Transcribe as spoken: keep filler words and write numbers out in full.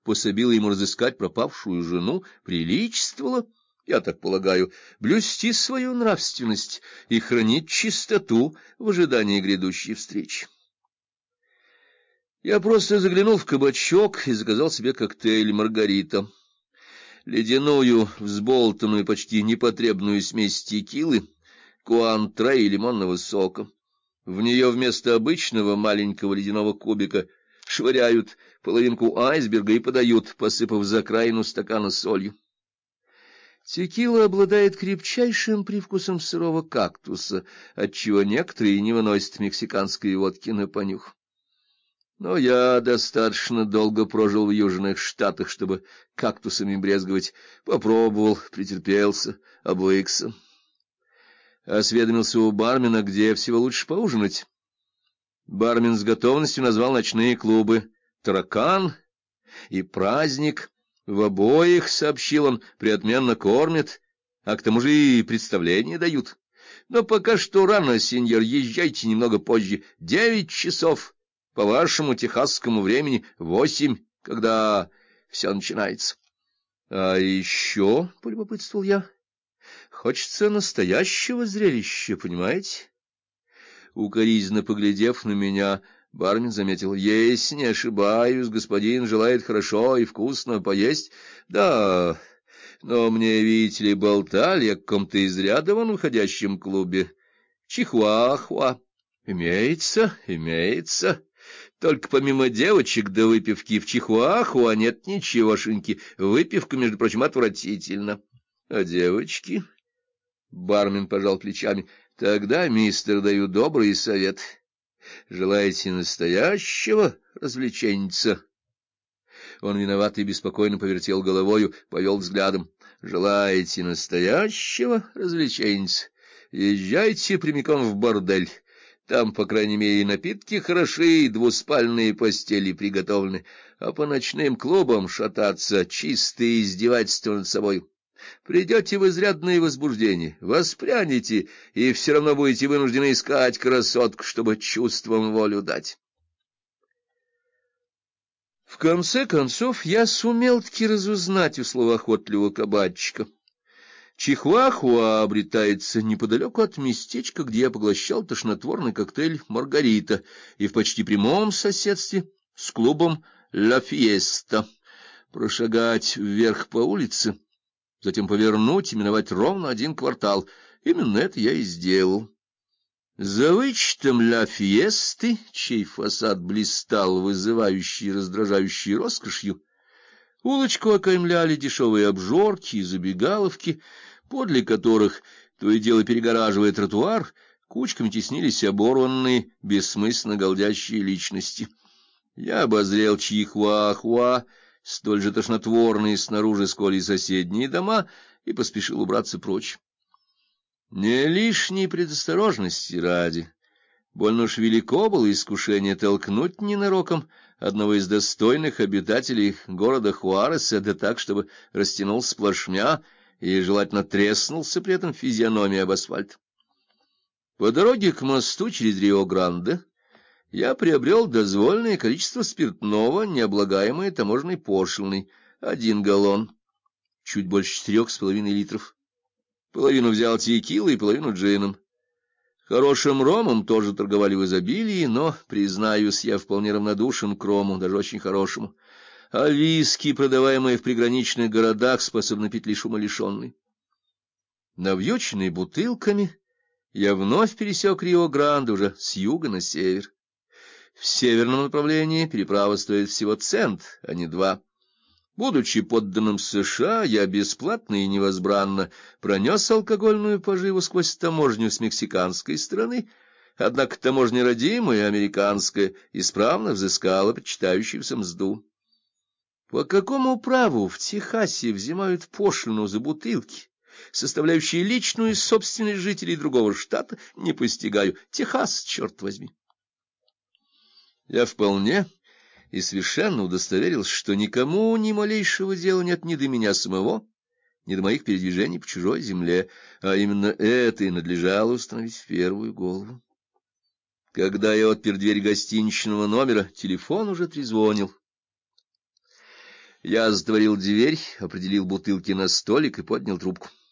пособила ему разыскать пропавшую жену, приличествовало, я так полагаю, блюсти свою нравственность и хранить чистоту в ожидании грядущей встречи. Я просто заглянул в кабачок и заказал себе коктейль «Маргарита». Ледяную, взболтанную, почти непотребную смесь текилы, куантра и лимонного сока. В нее вместо обычного маленького ледяного кубика швыряют половинку айсберга и подают, посыпав закраину стакана солью. Текила обладает крепчайшим привкусом сырого кактуса, отчего некоторые не выносят мексиканской водки на понюх. Но я достаточно долго прожил в Южных Штатах, чтобы кактусами брезговать. Попробовал, претерпелся, обвыкся. Осведомился у бармена, где всего лучше поужинать. Бармен с готовностью назвал ночные клубы «Таракан» и «Праздник». В обоих, сообщил он, преотменно кормят, а к тому же и представления дают. Но пока что рано, сеньор, езжайте немного позже. Девять часов. По вашему техасскому времени восемь, когда все начинается. — А еще, — полюбопытствовал я, — хочется настоящего зрелища, понимаете? Укоризненно поглядев на меня, бармен заметил: — Есть, не ошибаюсь, господин желает хорошо и вкусно поесть. Да, но мне, видите ли, болтали о каком-то из ряда вон уходящем клубе. Чихуахуа. Имеется, имеется. Только помимо девочек да выпивки в Чихуахуа нет ничегошеньки. Выпивка, между прочим, отвратительна. А девочки? Бармен пожал плечами. Тогда, мистер, даю добрый совет. Желаете настоящего развлеченца? Он виноват и беспокойно повертел головою, повел взглядом. Желаете настоящего развлеченца? Езжайте прямиком в бордель. Там, по крайней мере, и напитки хороши, и двуспальные постели приготовлены, а по ночным клубам шататься — чистое издевательство над собой. Придете в изрядное возбуждение, воспрянете, и все равно будете вынуждены искать красотку, чтобы чувствам волю дать. В конце концов, я сумел-таки разузнать у словоохотливого кабачика. Чихуахуа обретается неподалеку от местечка, где я поглощал тошнотворный коктейль «Маргарита», и в почти прямом соседстве с клубом «Ла Фиеста». Прошагать вверх по улице, затем повернуть и миновать ровно один квартал. Именно это я и сделал. За вычетом «Ла Фиесты», чей фасад блистал вызывающей и раздражающей роскошью, улочку окаймляли дешевые обжорки и забегаловки, подле которых, то и дело перегораживая тротуар, кучками теснились оборванные, бессмысленно голдящие личности. Я обозрел Чихуахуа, столь же тошнотворные снаружи, сколь и соседние дома, и поспешил убраться прочь. Не лишней предосторожности ради. Больно уж велико было искушение толкнуть ненароком одного из достойных обитателей города Хуареса, да так, чтобы растянулся плашмя и желательно треснулся при этом физиономией об асфальт. По дороге к мосту через Рио-Гранде я приобрел дозволенное количество спиртного, необлагаемое таможенной пошлиной, один галлон, чуть больше четырех с половиной литров. Половину взял текилой и половину джином. Хорошим ромом тоже торговали в изобилии, но, признаюсь, я вполне равнодушен к рому, даже очень хорошему. А виски, продаваемые в приграничных городах, способны пить лишь умалишенный. Навьюченный бутылками, я вновь пересек Рио-Гранде уже с юга на север. В северном направлении переправа стоит всего цент, а не два. Будучи подданным США, я бесплатно и невозбранно пронес алкогольную поживу сквозь таможню с мексиканской стороны, однако таможня родимая, американская, исправно взыскала причитающуюся мзду. По какому праву в Техасе взимают пошлину за бутылки, составляющие личную собственность жителей другого штата, не постигаю. Техас, черт возьми. Я вполне и совершенно удостоверился, что никому ни малейшего дела нет ни до меня самого, ни до моих передвижений по чужой земле, а именно это и надлежало установить в первую голову. Когда я отпер дверь гостиничного номера, телефон уже трезвонил. Я затворил дверь, определил бутылки на столик и поднял трубку.